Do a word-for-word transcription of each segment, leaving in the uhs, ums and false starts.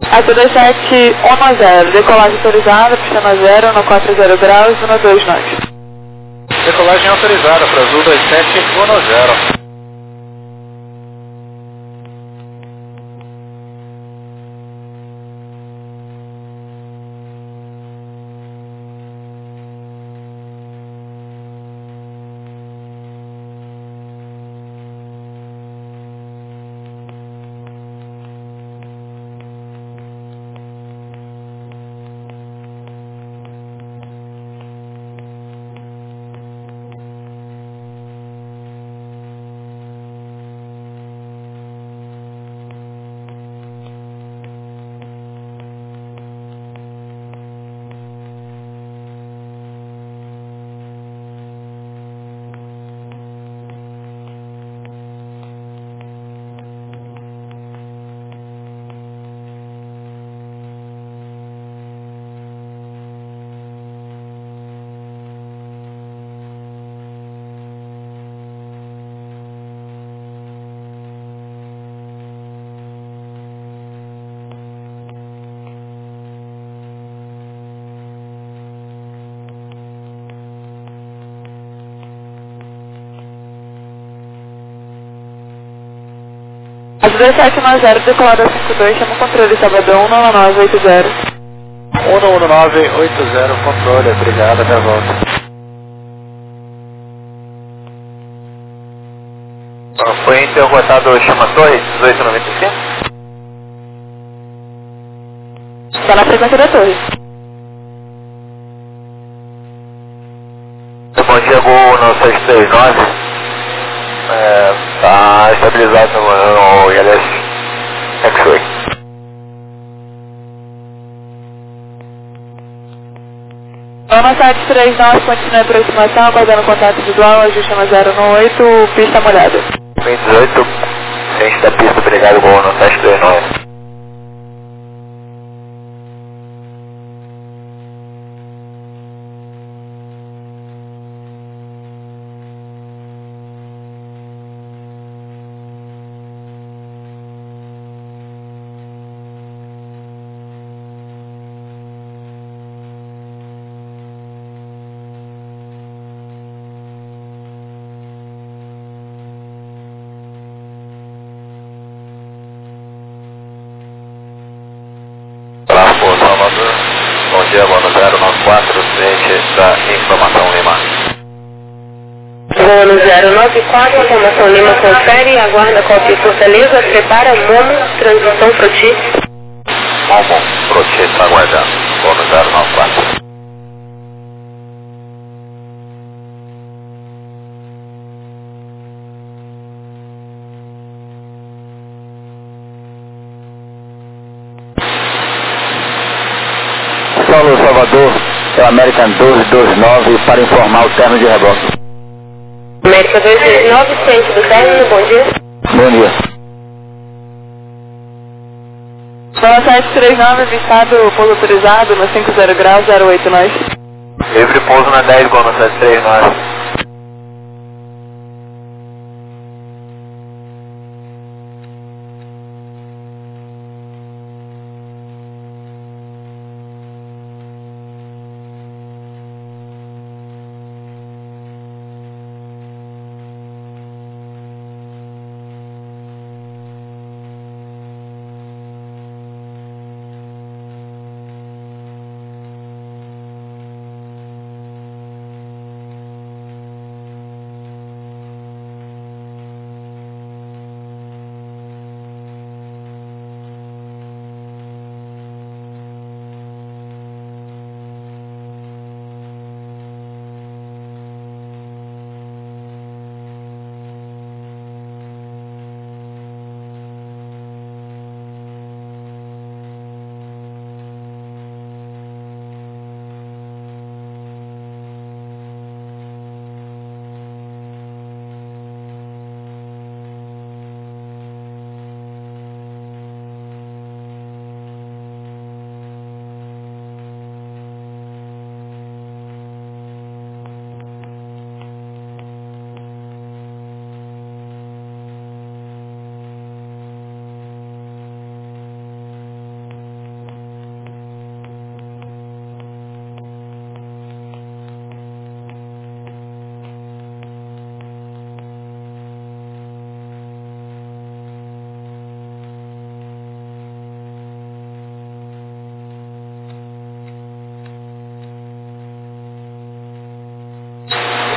Azul sete um zero, decolagem autorizada, pista zero, no quatro zero graus, no dois nove. Decolagem autorizada para Azul dois sete um zero. Azul sete um zero, decolada cinco dois, chama o controle Sabadão, um nove nove oito zero. um nove nove oito zero, controle, obrigado, até a volta. Foi interrogado o Chama Torre, dezoito noventa e cinco? Está na frequência da torre. Bom dia, Gol no seis três nove. Está estabilizado no, no I L S X-Ray. Zona sete três nove, continue a aproximação, aguardando contato visual, ajuste na zero um oito, pista molhada. vinte e oito, frente da pista, obrigado, Gol no sete três nove. Bom dia, Bono zero nove quatro, frente da informação Lima. Bono zero nove quatro, informação Lima confere, aguarda cópia Fortaleza, prepara Momo, transição Proti. Momo, Proti, está aguardando. Bono zero nove quatro. Solo Salvador, é o American doze doze nove para informar o término de reboque. América doze doze nove, ciente do término, bom dia. Bom dia. Zona sete três nove, avistado, pouso autorizado no cinco zero graus, zero oito nove. Livre pouso na dez, Gol no sete três nove.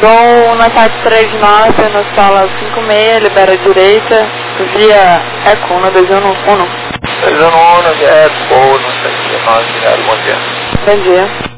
Gol na sete três nove, no sala cinco seis, libera a direita, via Eco, no dois um um. dois um um, via Eco, no sete nove zero, bom dia. Bom dia.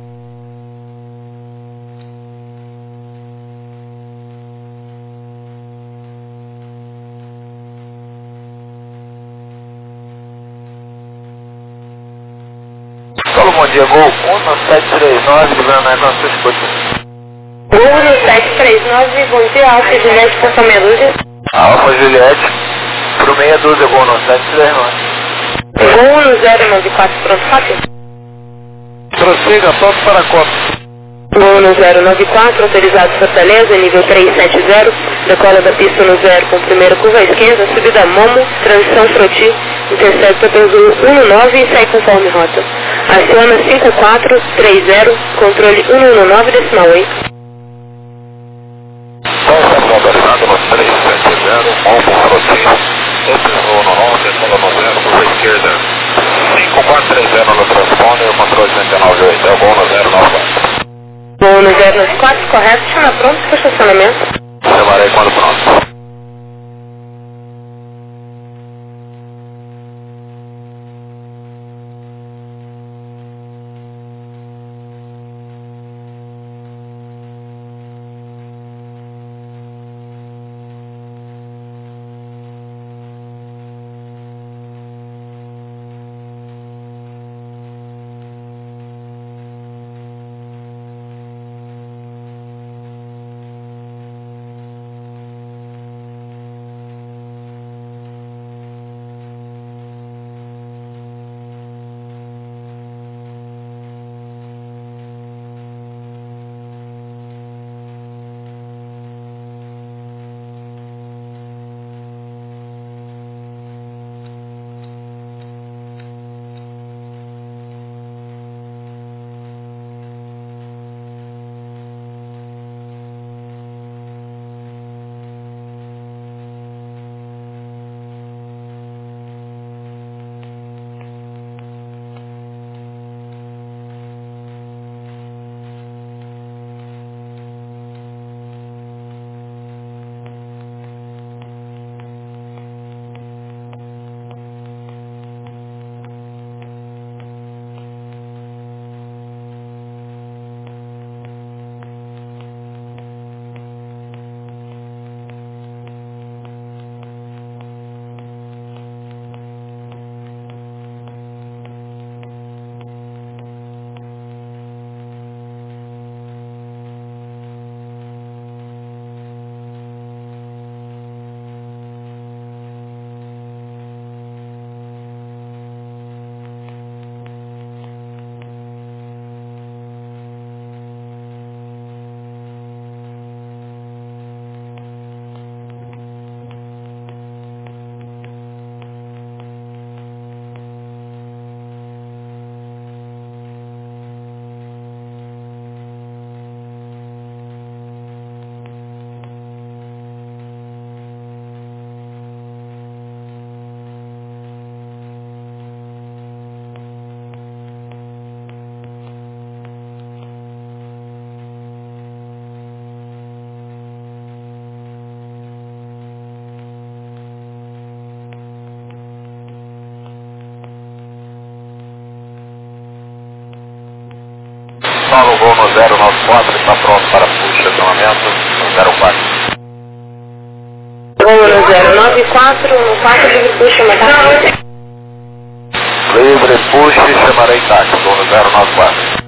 Solo, bom dia, gol um no sete três nove, livrando a nossa escuta. Gol no sete três nove, bom dia, Alfa Juliette, por meia dúzia. Alfa Juliette, pro meia dúzia, gol no sete três nove. Gol no zero nove quatro, pronto, rápido. Prossiga, toque para a Copa. Gol no zero nove quatro, autorizado Fortaleza, nível trezentos e setenta, decola da pista no zero com primeira curva à esquerda, subida Momo, transição Froti, intercepta pelo um nove e segue conforme rota. Aciona cinco quatro três zero, controle um um nove, decimal oito. Estação autorizado no trezentos e setenta, Momo Froti, entre no nove, decola no zero, curva à esquerda, cinco quatro três zero no transponder, controle cento e noventa e oito, é o gol no zero nove quatro. Gol no zero nove quatro, correto, chama pronto para estacionamento. Chamarei quando pronto. Paulo, gol no zero nove quatro, está pronto para puxa, acionamento no zero quatro. Gol no zero nove quatro, no quatro livre puxa, matar. Livre puxa e chamarei táxi, gol no zero nove quatro.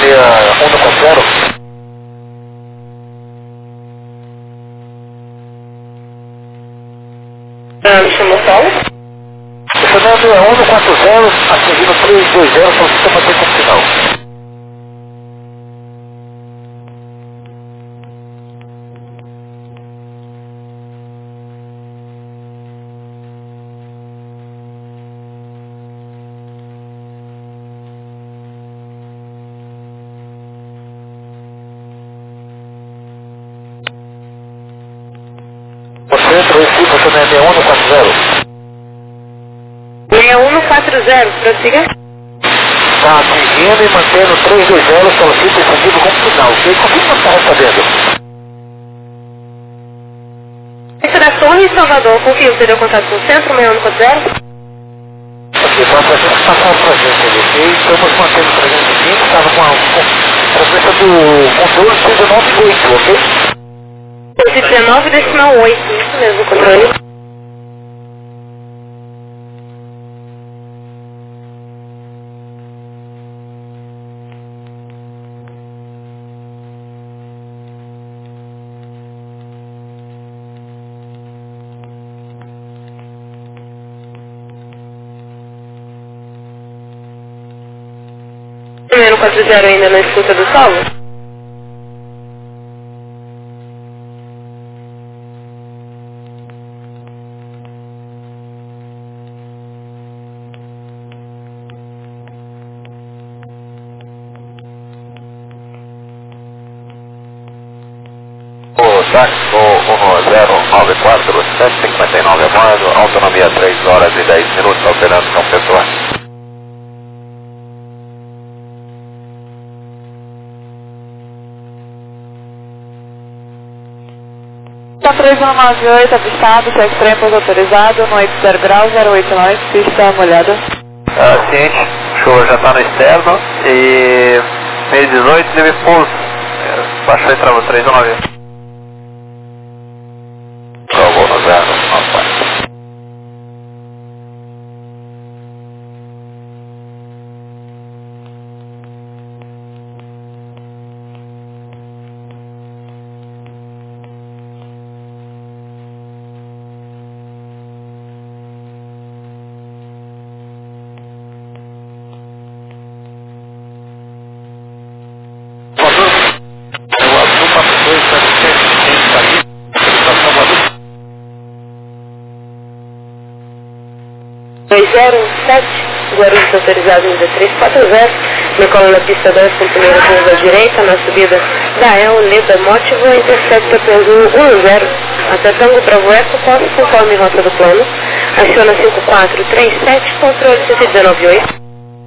seria um no zero. Ah, me chamou Paulo? Esse nove é um no quatro zero, atingindo três dois zero, para o sistema ter como final. Centro, Recife, você é sessenta e um no quatro zero. sessenta e um no quatro zero, prossiga. Está atingindo e mantendo três dois zero, solicita incentivo como final, ok? Como você está respondendo? Esse da Torre em Salvador, confio, você deu contato com o centro, sessenta e um no quatro zero? Ok, então a gente passar para a gente, ok? Estamos mantendo trezentos e vinte, estava com a transmissão do controle dezenove oito, ok? dezenove decimal oito, isso mesmo, controle. Primeiro quatro zero ainda na escuta do solo? Saxo um zero nove quatro sete cinquenta e nove Amado, autonomia três horas e dez minutos, operando São Pessoa. Tá três um nove oito, avistado, sex trempos autorizado, noite zero grau, zero oito nove, pista molhada. Ah, ciente, o show já está no externo e meio dezoito, nível pulso, baixou e travou três um nove. Travou no zero, nove. dois zero um sete, Guarulhos autorizado no D três quatro zero, decola na pista dois com primeira curva à direita, na subida da El, Leda, Mótiva, intercepta pelo um zero, até Tango Bravo Eco, posse conforme rota do plano, aciona cinco quatro três sete, controle cento e dezenove oito.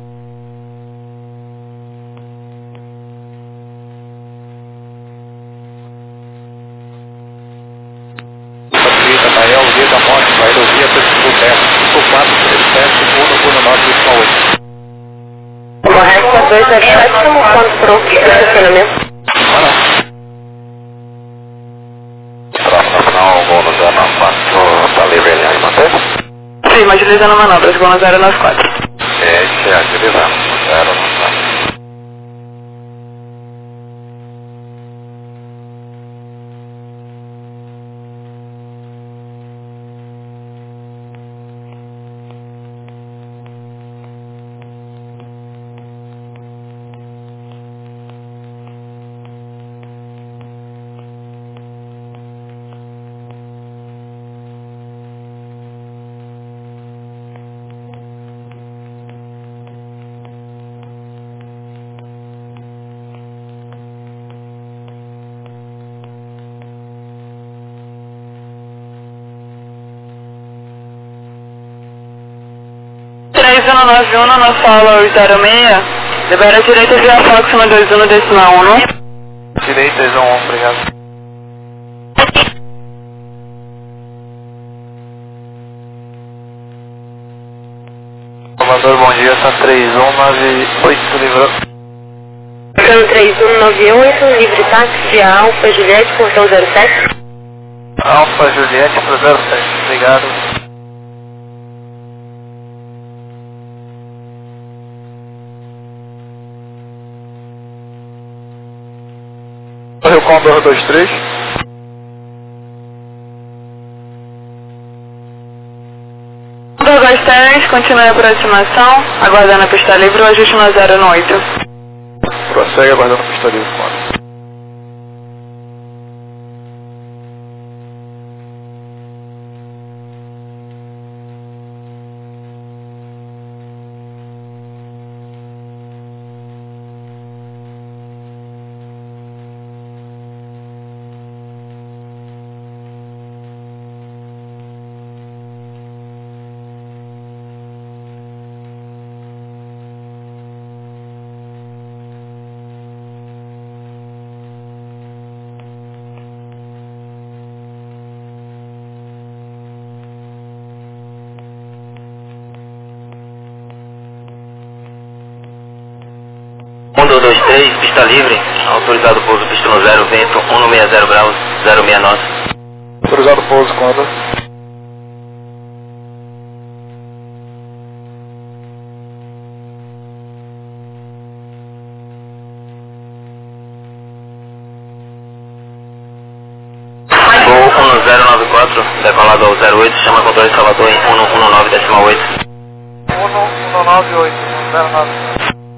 Correto, dois zero sete, estamos quanto pronto para estacionamento? Não, vou no zero nove quatro, tá livre ali, mantém? Sim, agilizando manobras, vou no zero nove quatro. Este, agilizando, zero nove quatro. três um nove um na Follow zero seis, libera a direita via Fox no dois um decimal um. Direita, João, obrigado. Salvador, bom dia, tá três um nove oito, livrou. Plano três um nove oito, livre táxi via Alfa Juliette, portão zero sete. Alfa Juliette para zero sete, obrigado. dois dois três. dois dois três, continue a aproximação, aguardando a pista livre, o ajuste no zero no oito. Prossegue aguardando a pista livre, comando. um dois dois três, pista livre, autorizado pouso pista no zero, vento cento e sessenta graus, zero sessenta knots. Autorizado pouso, comando. Voo um zero nove quatro, decolado ao zero oito, chama controle de Salvador em cento e dezanove decimal oito. cento e nove oito, zero nove.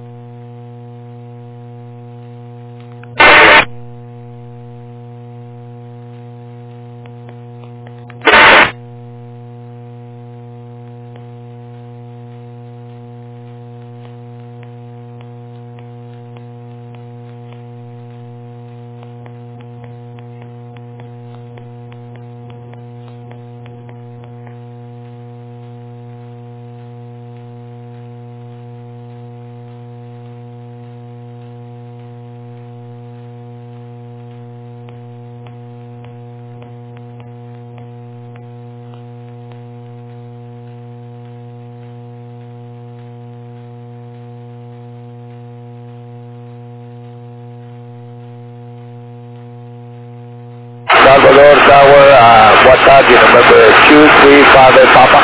Salvador Tower, uh, what target, number two three five eight Papa?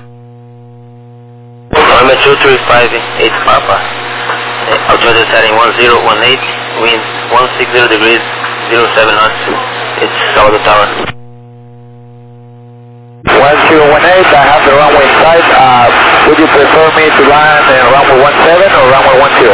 Number two three five eight Papa, uh, altitude setting one zero one eight, wind one sixty degrees, zero seven knots, it's Salvador Tower. one zero one eight, I have the runway in sight, uh, would you prefer me to land in runway one seven or runway one zero?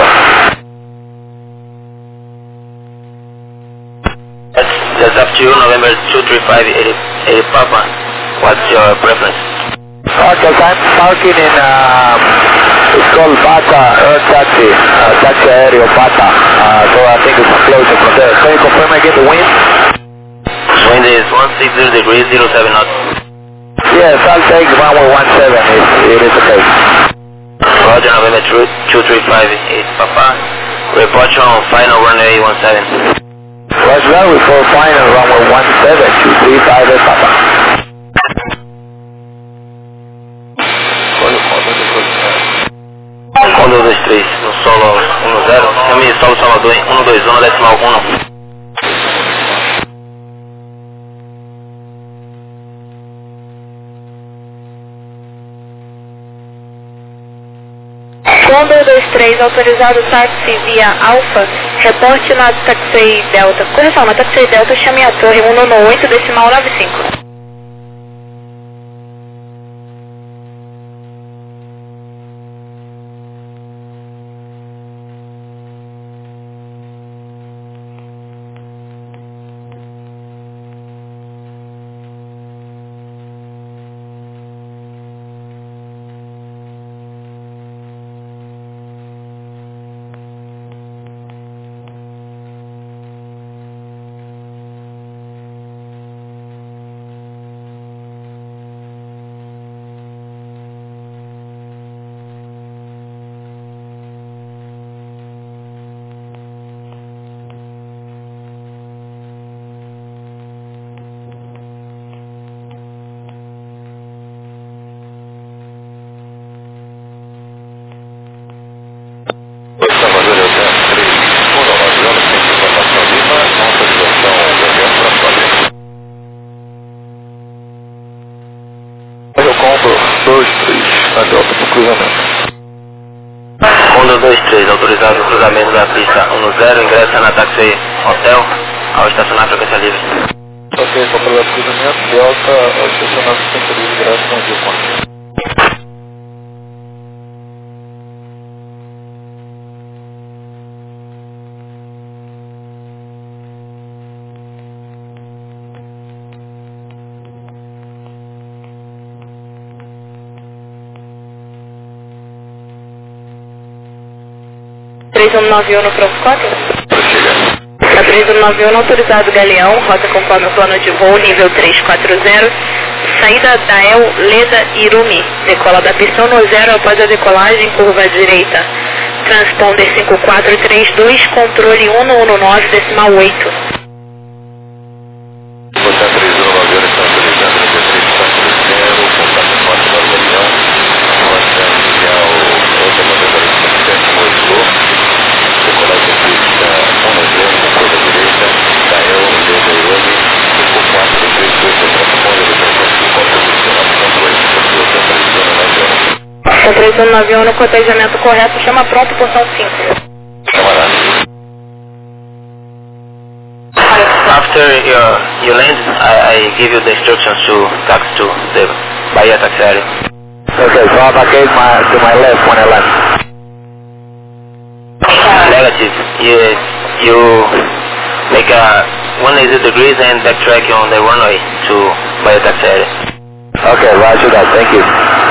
That's up to you, November two three five eight eight Papa. What's your preference? Okay, I'm parking in, um, it's called Bata Air Taxi, uh, Taxi Aéreo Bata, uh, so I think it's closer from there. Can you confirm again the wind? Wind is one sixty degrees, zero seven knots. Yes, I'll take runway one seven if it is okay. Roger, November two three five eight Papa. Report you on final runway one seven. Roger that, we for final runway one seven, two three five eight Papa. um dois dois três, no solo um zero, caminho solo Salvador em cento e vinte e um decimal um. um dois dois três, autorizado táxi via Alfa, reporte na Taxi Delta. Correção, na Taxi Delta, chame a torre cento e noventa e oito decimal noventa e cinco. um dois dois três, autorizado o cruzamento da pista um zero, ingressa na Taxi Hotel, ao estacionar frequência livre. Ok, controlado cruzamento, Delta, ao estacionar frequência livre, graças a Deus. três um nove um no Proscópio. Para três um nove um autorizado Galeão, rota conforme o plano de voo, nível três quatro zero, saída da El Leda Irumi, decola da pista no zero após a decolagem, curva à direita. Transponder cinco quatro três dois, controle um um nove, decimal oito. Hotel três um nove um, está autorizado no três quatro zero, contato quatro do Galeão, rota inicial, outra categoria de sete oito. Decolagem pista um zero, curva direita, da El Leda Irumi, cinco quatro três dois, transponder de cinco quatro posicionado, controle do Hotel três um nove um. Hotel três um nove um no cotejamento correto, chama pronto, portão cinco. Camarada. After you, you land, I, I give you the instructions to taxi to the Bahia taxi area. Okay, so I'm okay my, to my left when I land. Negative. You, you make a one hundred eighty degrees and backtrack on the runway to Bahia taxi area. Okay, roger that, thank you.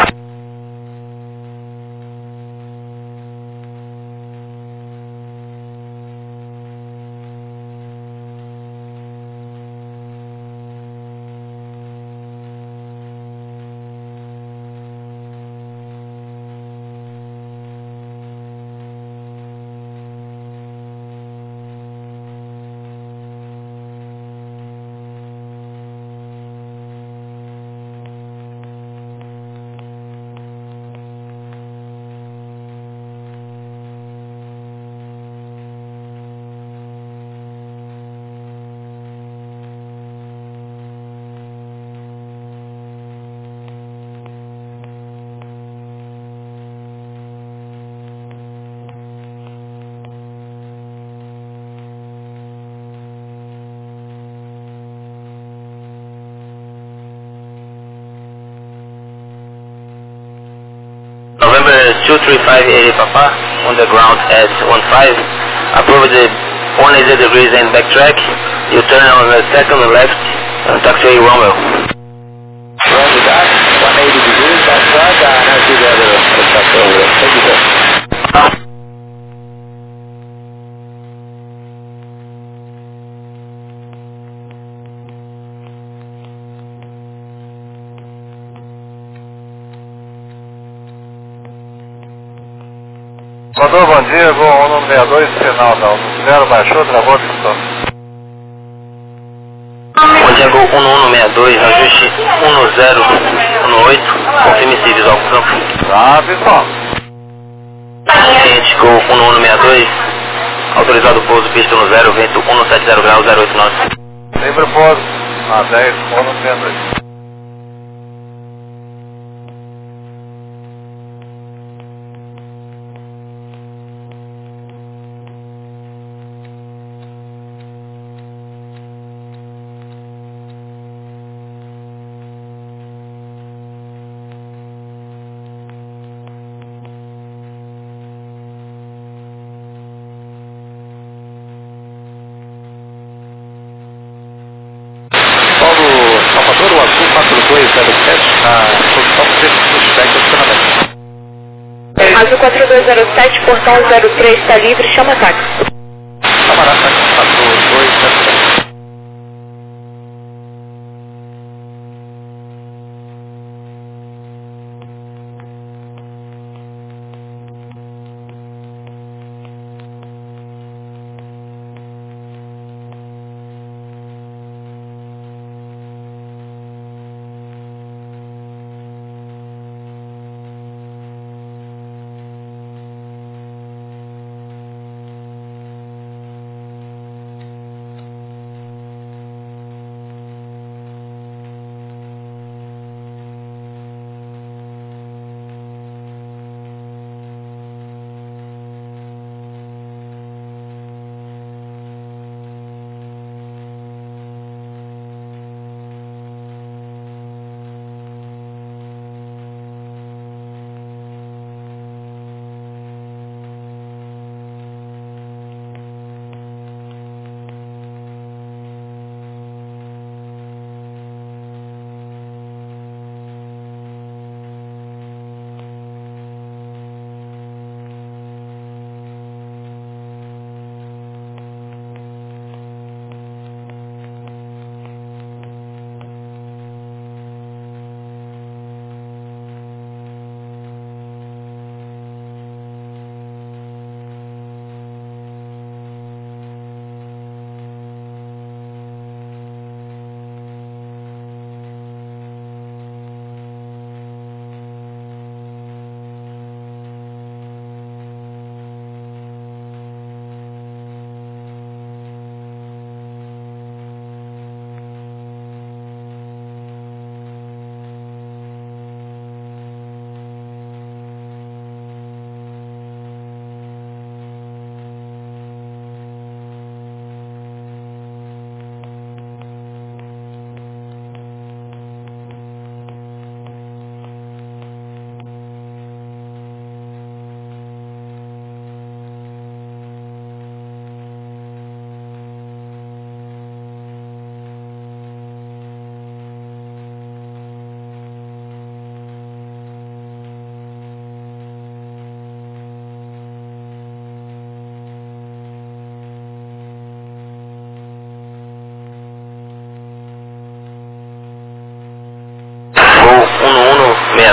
November two three five eighty Papa, on the ground at one five, approach the one hundred eighty degrees and backtrack, you turn on the second left, on taxiway Romeo. Roger that, one eighty degrees, backtrack, and I'll see the other taxi over there. Thank you, sir. Mandou bom dia, voo um seis dois, sinal não. Zero baixou, travou a pistão. Bom dia, Gol um um seis dois, ajuste um zero um oito, confirme se visual com campo. Ah, pessoal. Cliente, Gol um um seis dois, autorizado pouso, pista no zero, vento um sete zero graus, zero oito nove. Sempre pouso. A dez, um seis dois. Salvador, o azul quatro dois zero sete, na posição sexto suspect, estacionamento. Azul quatro dois zero sete, portão zero três está livre, chama táxi. Camarada, quatro dois zero sete.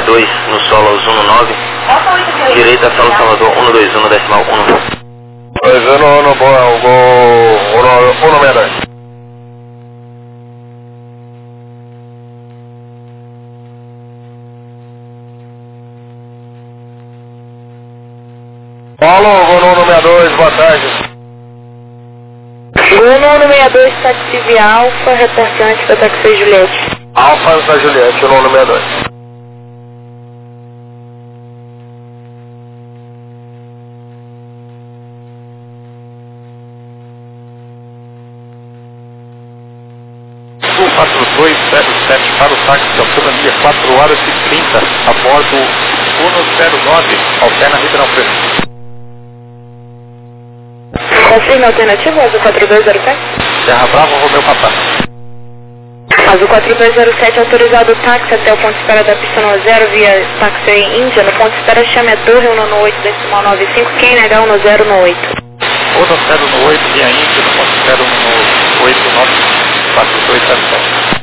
sessenta e dois no solo Zuno nove. Direita solo Salvador um dois um decimal um. dois um um, boa, o gol um sessenta e dois. Paulo, gol um sessenta e dois, boa tarde. Gol um sessenta e dois, Taxi Alfa, reportante da Taxi Juliette. Alfa da Juliette, um sessenta e dois. quatro dois zero sete para o táxi de autonomia quatro horas e trinta, a bordo um zero nove, alterna Ribeirão Preto. Confirme a alternativa, Azul quatro dois zero sete? Terra Brava, Romeu Papá. Azul quatro dois zero sete, autorizado o táxi até o ponto de espera da pista no zero via táxi Índia, no ponto de espera chame a torre um nove oito decimal nove cinco, quem negar um zero oito. um zero oito via Índia, no ponto de espera um oito nove quatro dois zero sete.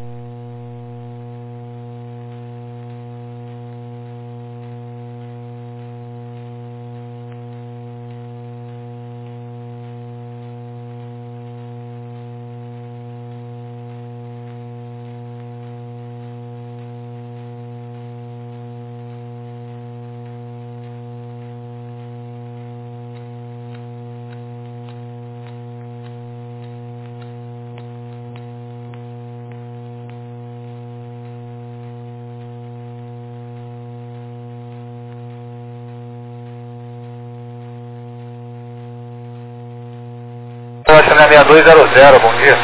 Oceané seis dois zero zero, bom dia.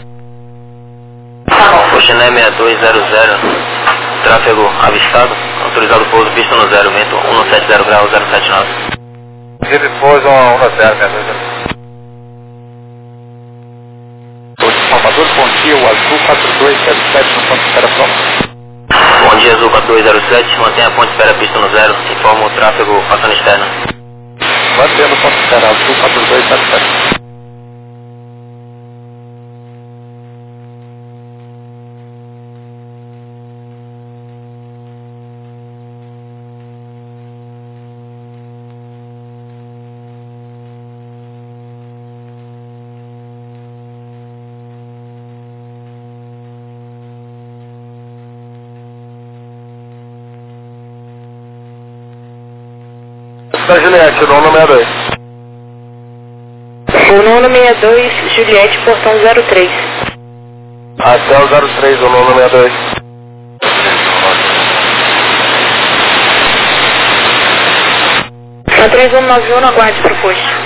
Oceané seis dois zero zero, tráfego avistado, autorizado pouso, pista no zero, vento um sete zero grau zero sete nove. Dia de pouso um zero seis dois zero. Salvador, bom dia, o Azul quatro dois zero sete no ponto de espera próximo. Bom dia, Azul quatro dois zero sete, mantenha a ponte de espera pista no zero, informa o tráfego passando externa. Mantendo o ponto de espera, Azul quatro dois zero sete. Da Juliette, o nome é dois. O nono sessenta e dois, Juliette, portão zero três. Até o zero três, o nome é dois. Na três um nove um, aguarde para o posto.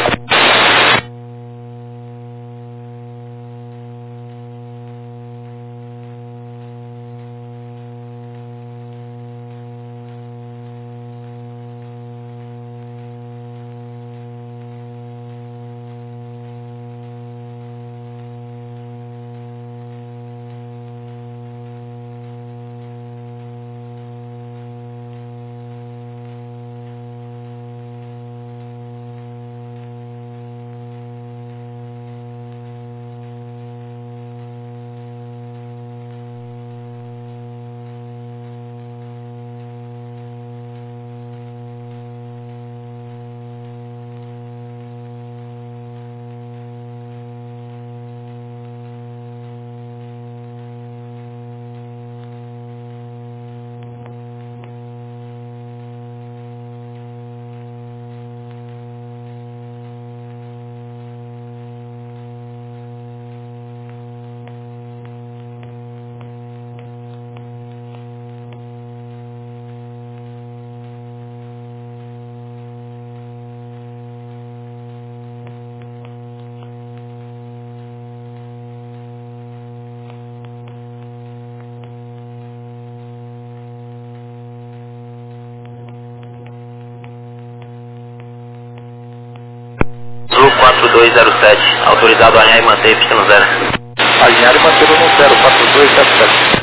quatro dois zero sete, autorizado a alinhar e manter pista no zero. Alinhar e manter no zero, quatro dois zero sete.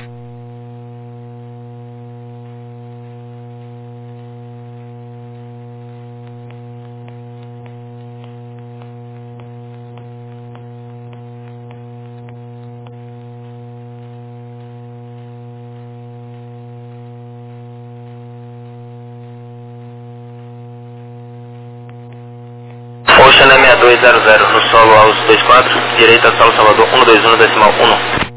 dois zero zero, no solo aos dois quatro, direita solo Salvador um dois um decimal um.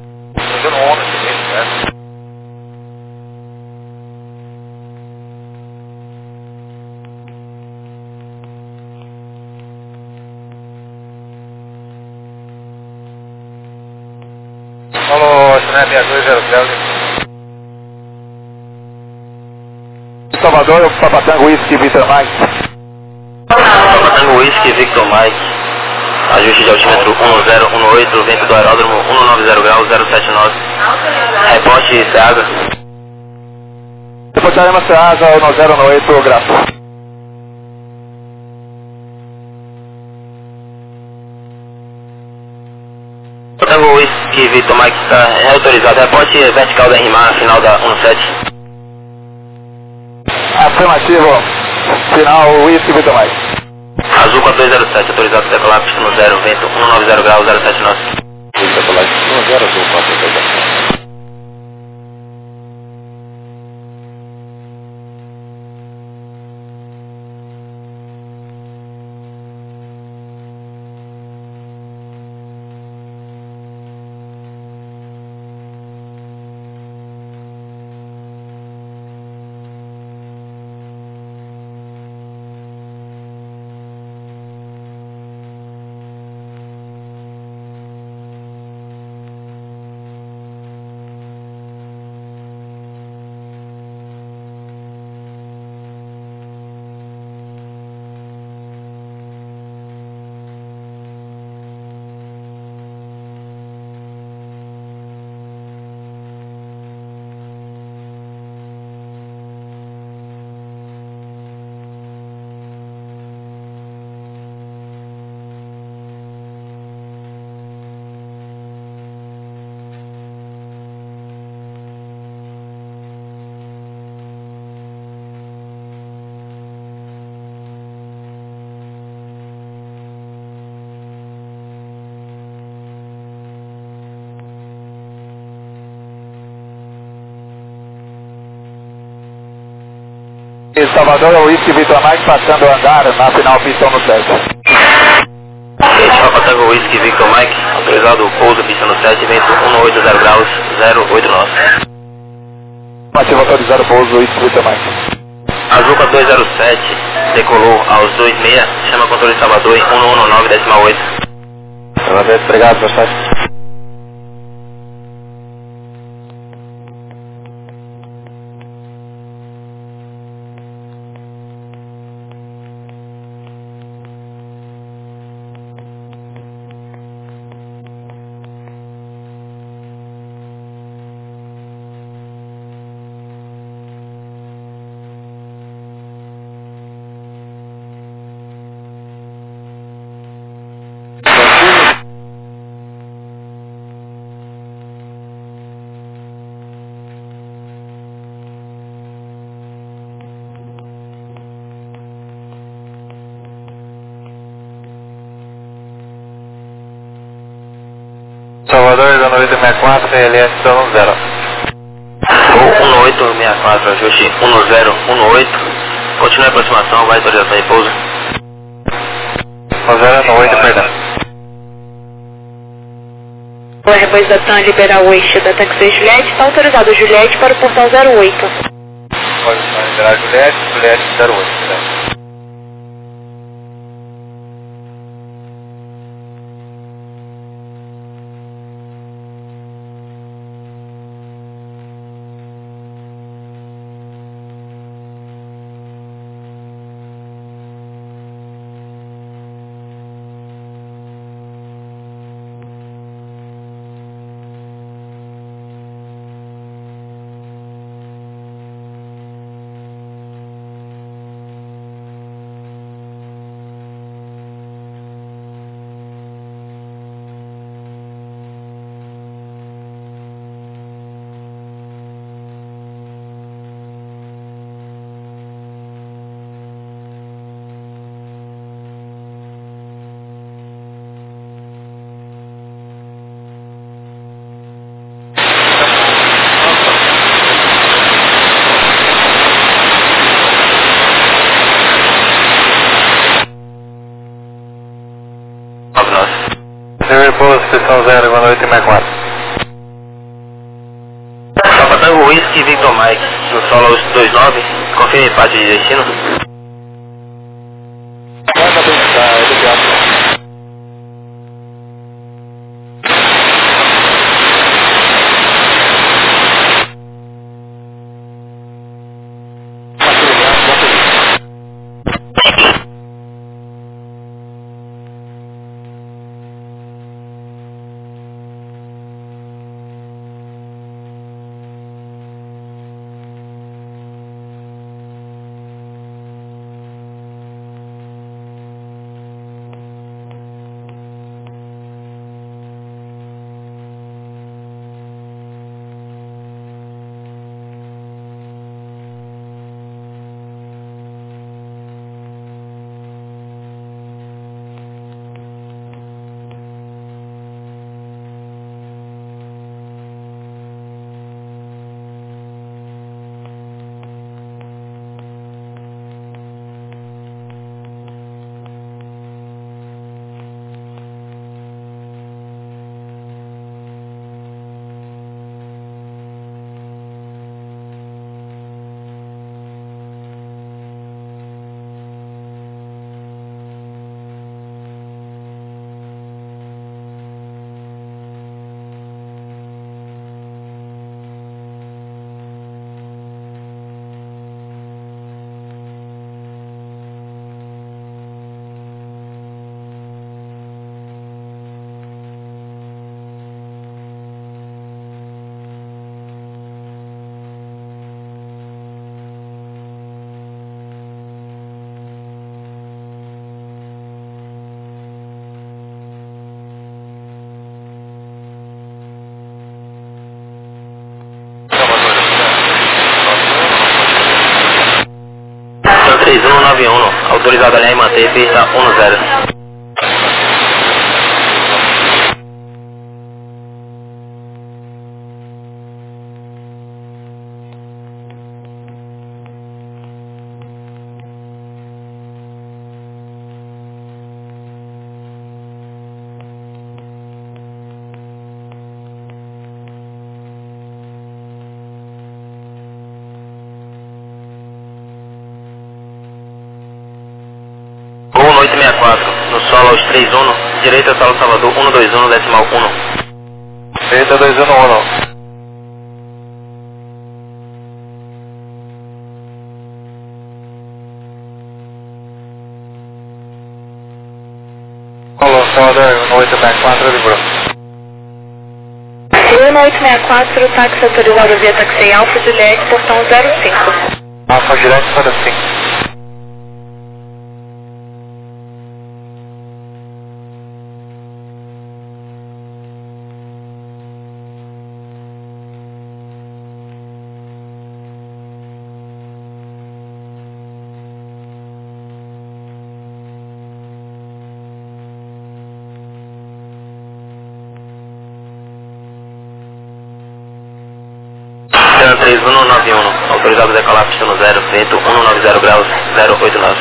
Alô, Snap dois zero zero. Salvador, Papa Tango Whisky, Victor Mike. Papa Tango Whisky, Victor Mike. Ajuste de altímetro um zero um oito, vento do aeródromo cento e noventa graus, zero sete nove. Reporte Seasa. Reportaremos Seasa, um zero um oito, graças. Tango Whisky, Victor Mike está reautorizado. Reporte vertical da R M A, final da dezessete. Afirmativo, final Whisky, Victor Mike. Azul quatro dois zero sete, autorizado a decolar, pista no zero, vento cento e noventa graus, zero sete nove. Decolar um zero, Azul quatro dois zero sete. Salvador, Whisky, Victor Mike, passando o andar na final pistão no sete. Papa Tango Whisky, Victor Mike, autorizado o pouso, pista no sete, vento cento e oitenta graus, zero oito nove. Ativo autorizado o pouso, Whisky, Victor Mike. Azul quatro dois zero sete, decolou aos dois seis, chama controle Salvador em cento e dezanove decimal oito. Salvador, obrigado, pessoal. Salvador, zero oito seis quatro, L S um zero. um oito seis quatro, ajuste um zero um oito. Continue a aproximação, vai autorização e pouso. um zero um oito, perdão. O Airbus da TAM liberar o eixo da taxi Juliette, está autorizado Juliette para o portão zero oito. Pode liberar Juliette, Juliette zero oito, perdão. São zero, boa noite, Mac quatro. Papa Tango Whisky Victor Mike, no solo dois nove, confirme parte de destino. Manda bem, tá, obrigado. três um nove um, autorizado a linha e manter pista um zero. um oito seis quatro, no solo aos três um, direita solo Salvador um dois um, decimal um. Direita dois um um. Alô, Salvador, um oito seis quatro, livrou. um oito seis quatro, táxi autorizado via Taxi Alfa Juliette, portão zero cinco. Alfa Juliette zero cinco. três um nove um, autorizado a decolar pista no zero, vento cento e noventa graus, zero oito nove.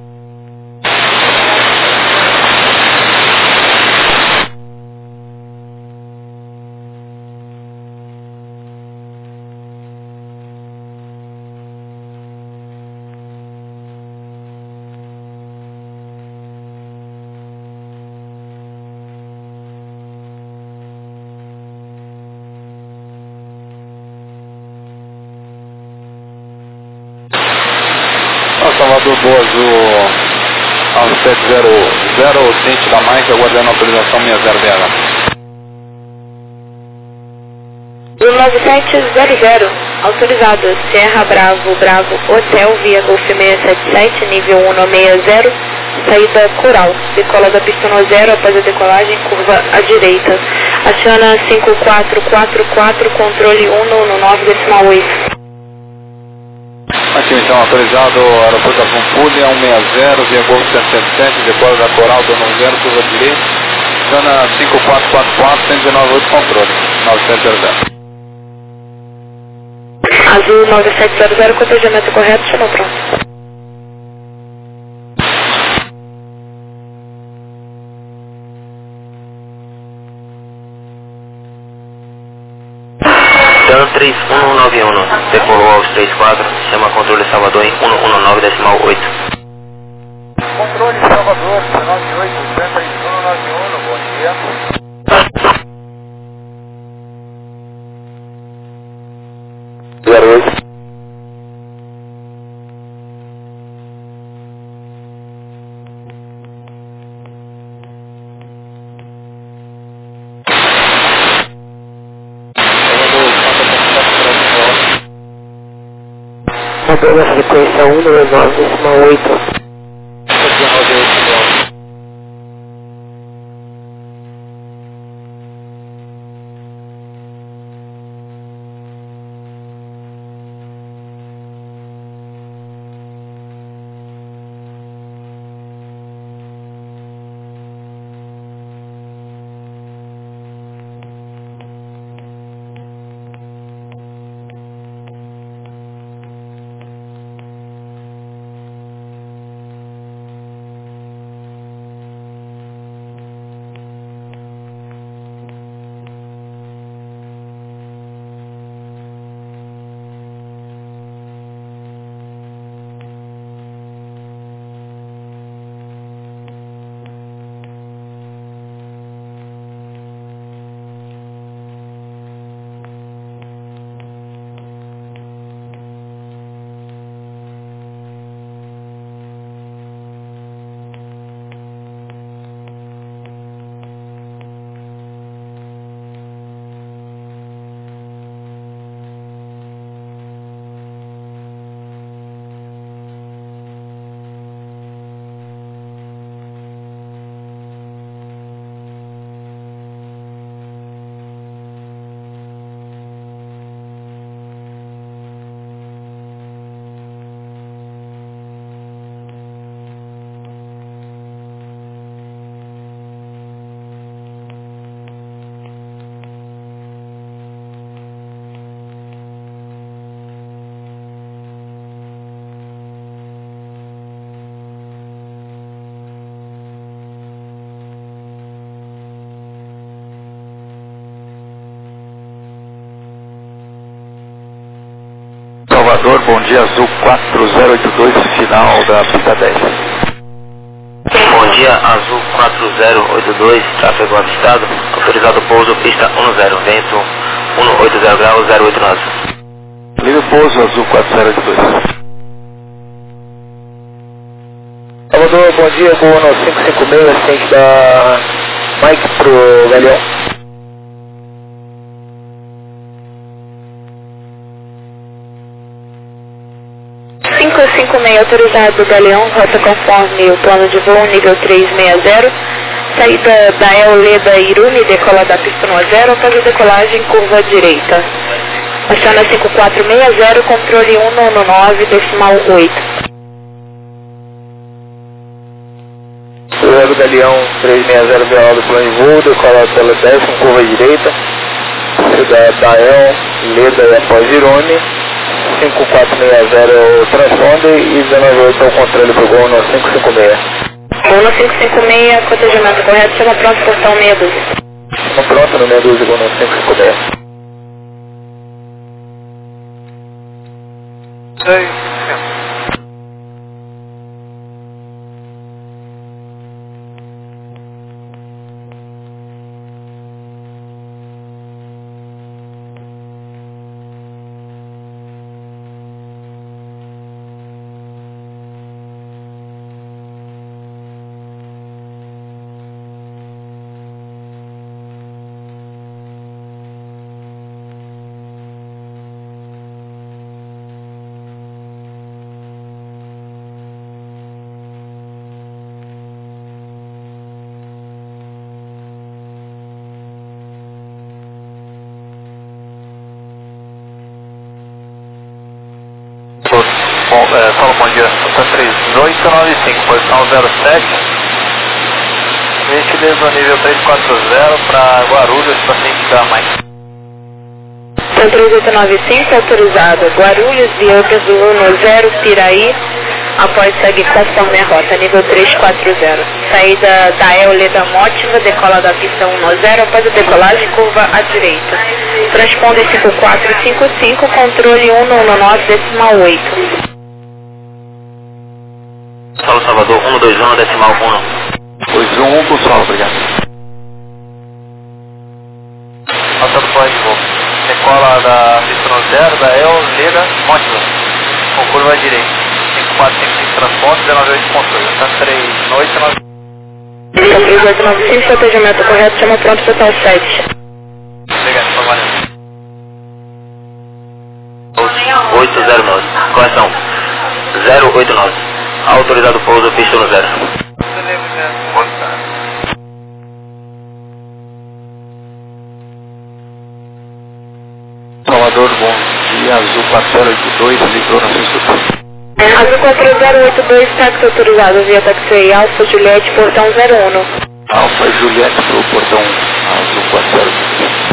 Salvador Boa Azul ao sete zero zero, ciente da Mike, aguardando a autorização seis zero B H. um nove sete zero zero, autorizado Serra Bravo Bravo Hotel via Golf seis sete sete, nível um nove seis zero, saída Coral, decola da pista no zero após a decolagem, curva à direita. Aciona cinco quatro quatro quatro, controle um no nove decimal oito. Aqui então, autorizado aeroporto da Pampulha, um seis zero, via Golf sete sete sete, decola da Coral do nove zero, curva direita, Sana cinco quatro quatro quatro, cento e nove oito, controle, nove sete zero zero. Azul nove sete zero zero, cotejamento correto, chama pronto. Delta três um um nove um, decolou aos três quatro, chama controle Salvador em um um nove decimal oito. Controle Salvador, nove oito, três um nove um, bom dia. zero oito. Mudou na frequência um um nove decimal oito. Salvador, bom dia, Azul quatro zero oito dois, final da pista dez. Bom dia, Azul quatro zero oito dois, tráfego avistado, autorizado pouso, pista dez, vento cento e oitenta graus, zero oito nove. Livre pouso, Azul quatro zero oito dois. Salvador, bom dia, Gol nove cinco cinco seis, assistente da Mike pro Galeão. cinco cinco seis autorizado Galeão, rota conforme o plano de voo, nível três seis zero, saída da El Leda Irumi, decola da pista no zero, após a decolagem, curva direita. Aciona cinco quatro seis zero, controle um um nove decimal oito. Zero Galeão três seis zero, viola do plano de voo, decola pela dez com curva direita, saída da El Leda e após Irumi. cinco quatro seis zero transponder e dezenove oito é o controle pro Gol nove cinco cinco seis. Gol nove cinco cinco seis, cotejamento correto, chama pronto, portão seis doze. Chama pronto no seis doze, Gol nove cinco cinco seis. Sei. Bom, é, fala bom dia, três oito nove cinco, posição zero sete, gentileza nível três quatro zero para Guarulhos, paciente da Mike. três oito nove cinco, autorizado Guarulhos, Bianca Zulu no zero, Piraí, Após segue conforme a rota, nível três quatro zero. Saída da Eoleda Mótiva, decola da pista um zero, após a decolagem, curva à direita. Transponder cinco quatro cinco cinco, controle um nove decimal oito. Solo Salvador, um dois um decimal um. dois um um com solo, obrigado. Rota do Plano de Voo. Decola da pista no zero, da Eoleda Mótiva, com curva à direita. cinco quatro cinco cinco transporte, dezenove oito controle. Tá três noite, nove... três oito nove cinco, protegimento correto, chama pronto, total sete. Obrigado, por valeu. oito zero nove, correção, zero oito nove. Autorizado pouso, pista no zero. Salvador, bom dia, Azul quatro zero oito dois, livrou na sua estrutura. Azul quatro zero oito dois, táxi autorizado via taxi Alfa Juliette, portão zero um. Alfa Juliette para o portão Azul quatro zero oito dois.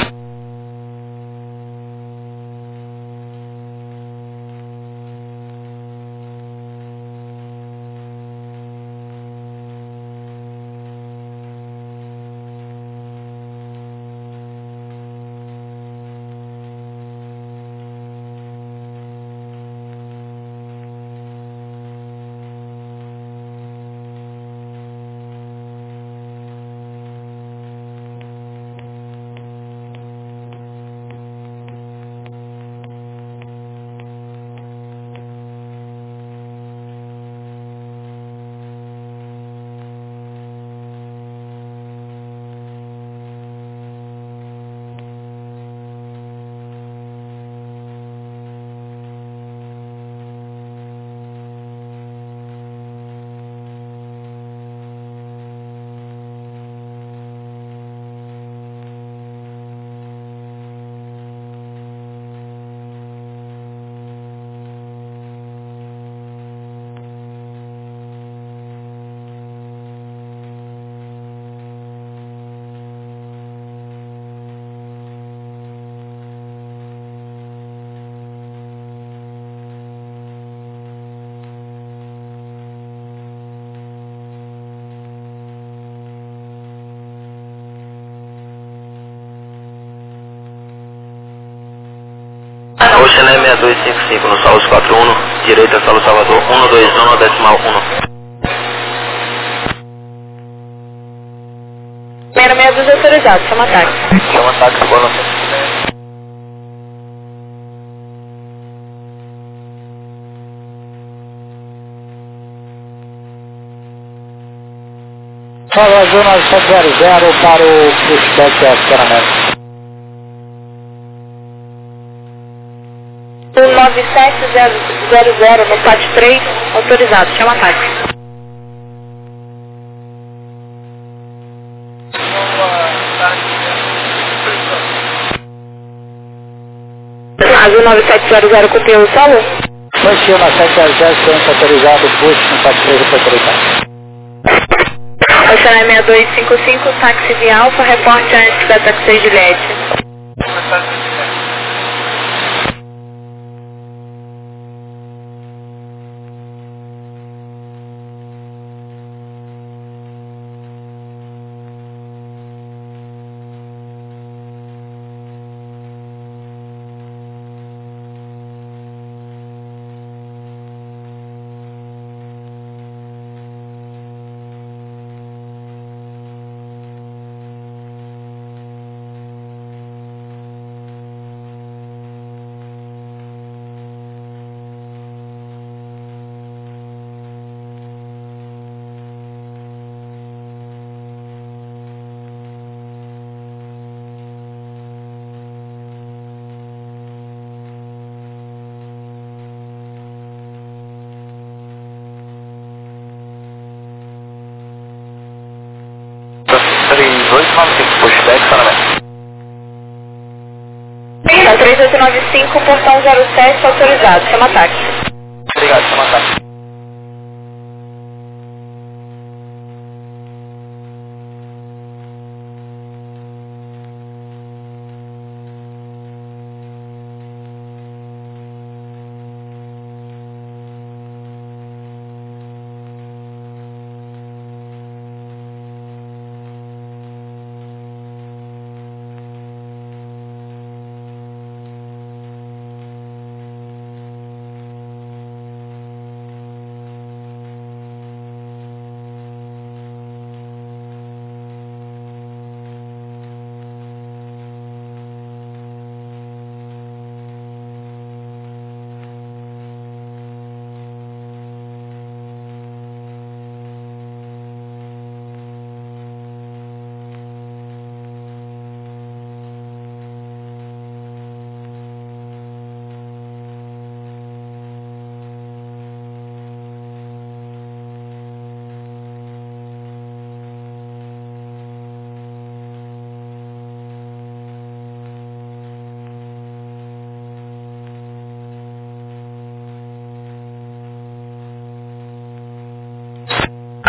Ocean seis dois cinco cinco no Solos quatro um, direita Solo Salvador, um dois um decimal um. Primeiro meia dúzia autorizado, chama táxi. Chama táxi, boa noite. Salvador nove sete zero zero para o pushback acionamento. um nove sete zero zero no P A T três, autorizado, chama táxi. Azul nove sete zero zero, copiou o solo? Push nove sete zero zero, ciência autorizado, push no P A T três autorizado. Ocean seis dois cinco cinco, táxi de Alfa, reporte antes da taxi Juliette. três oito nove cinco, pushback, acionamento. Tá três oito nove cinco, portão zero sete, autorizado, chama táxi. Obrigado, chama táxi.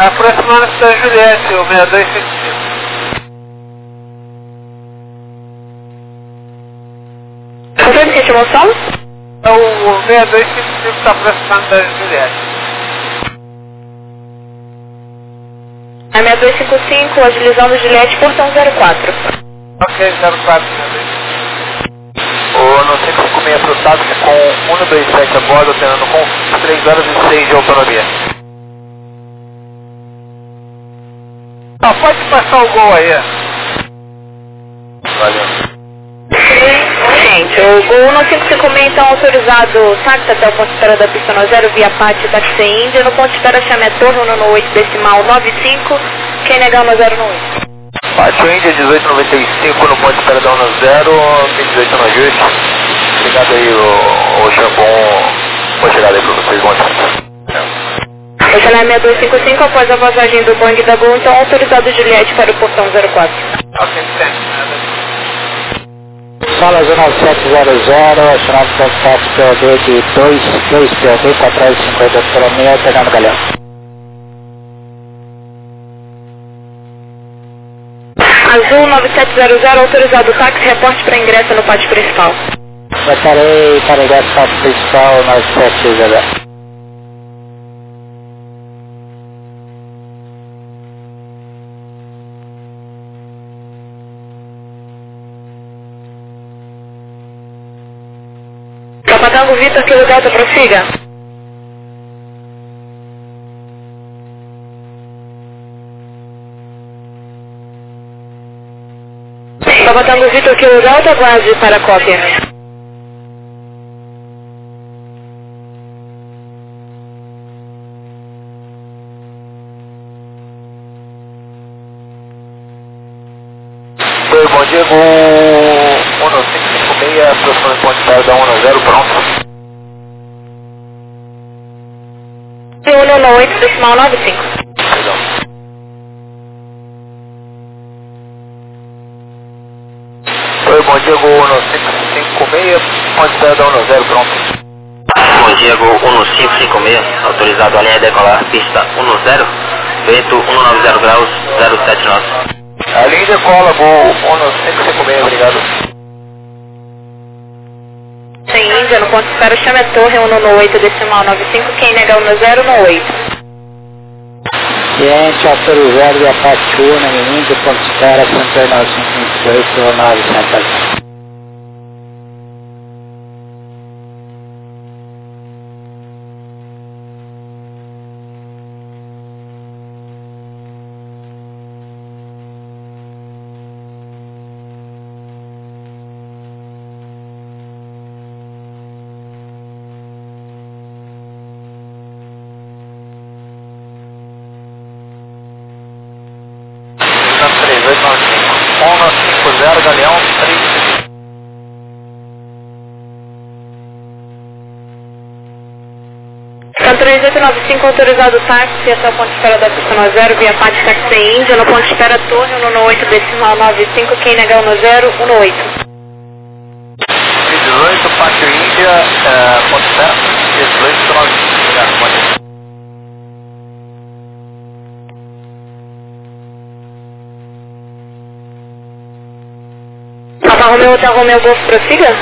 Aproximando-se da Juliette, o seis dois cinco cinco. Confirme que chamou solo? É o seis dois cinco cinco está aproximando da Juliette. A seis dois cinco cinco, agilizando Juliette, portão zero quatro. Ok, zero quatro, seis dois. O no cinco cinco seis pro táxi com um dois sete a bordo, tendo com três horas e seis de autonomia. Ah, pode passar o gol aí. Valeu. Gente, o Gol um cinco cinco seis então autorizado táxi até o ponto de espera da pista no zero via Pátio Taxi Índia, no ponto de espera Chamé Torre, no no oito decimal nove cinco, quem negar no zero no oito. Pátio Índia dezoito noventa e cinco no ponto de espera da um zero, vinte e oito no ajuste. Obrigado aí, o, o Xambon. Boa chegada aí pra vocês, bom dia. Oceanário seis dois cinco cinco, após a passagem do Boeing da Gol, então autorizado Juliette para o portão zero quatro. Ok, certo. Sala nove sete zero zero, acionado contato P O D de dois dois P O D, quatrocentos e cinquenta por meia, pegando Galeão. Azul nove sete zero zero, autorizado táxi, reporte para ingresso no pátio principal. Batarei para ingresso no pátio principal, nove sete zero zero. Capatango Vitor, Kilo Delta, prossiga. Capatango Vitor, Kilo Delta, aguarde para a cópia. Oi, bom dia, Gol um cinco cinco seis, aproximando o ponto de espera da um zero, pronto. um no oito decimal nove cinco. Perdão. Oi, bom dia, Gol um cinco cinco seis, ponto de espera da um zero, pronto. Bom dia, Gol um cinco cinco seis, autorizado a linha decolar, pista um zero, vento cento e noventa graus, zero sete nove. A linha decola, Gol um cinco cinco seis, obrigado. Sem Índia, no ponto de espera Chamé Torre, um no oito decimal nove cinco, quem nega no zero no oito. Cliente autorizado via Pátio Una, em Índia, ponto de espera, Centro nove cinco oito nove Santa. três oito nove cinco, um cinco zero, Galeão, três. três oito nove cinco, autorizado táxi até o ponto de espera da pista no zero via Pátio Taxi Índia, no ponto de espera Torre, um no oito decimal nove cinco, quem nega no zero, um no oito. dezoito, Pátio Índia, é, ponto de espera, dezoito nove cinco, obrigado, bom dia. Alfa Romeo, Hotel Romeo, Golf, prossiga.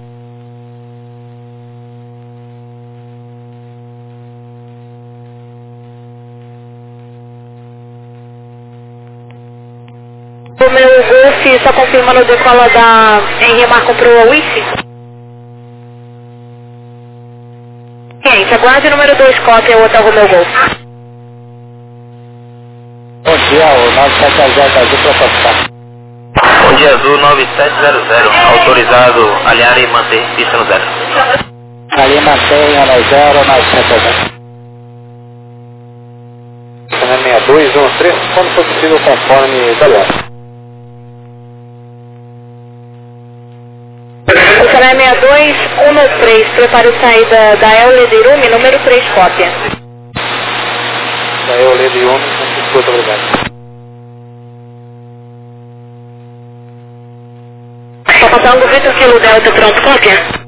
Romeo Golf, está confirmando o decola da Henry Marco Pro Wifi. Gente, aguarde número dois, cópia, o Hotel Romeo Golf. Bom dia, o nove sete zero zero Azul para passar. Bom dia, Azul nove sete zero zero, autorizado alinhar e manter pista no zero. Ali mantém um zero nove sete zero. seis dois um três, quando for possível, conforme Galeão. Oceanário seis dois um três, prepare saída da Euledirumi, número três, cópia. Da Euledirumi, muito obrigado. Papatango Vitor Kilo Delta, pronto, cópia.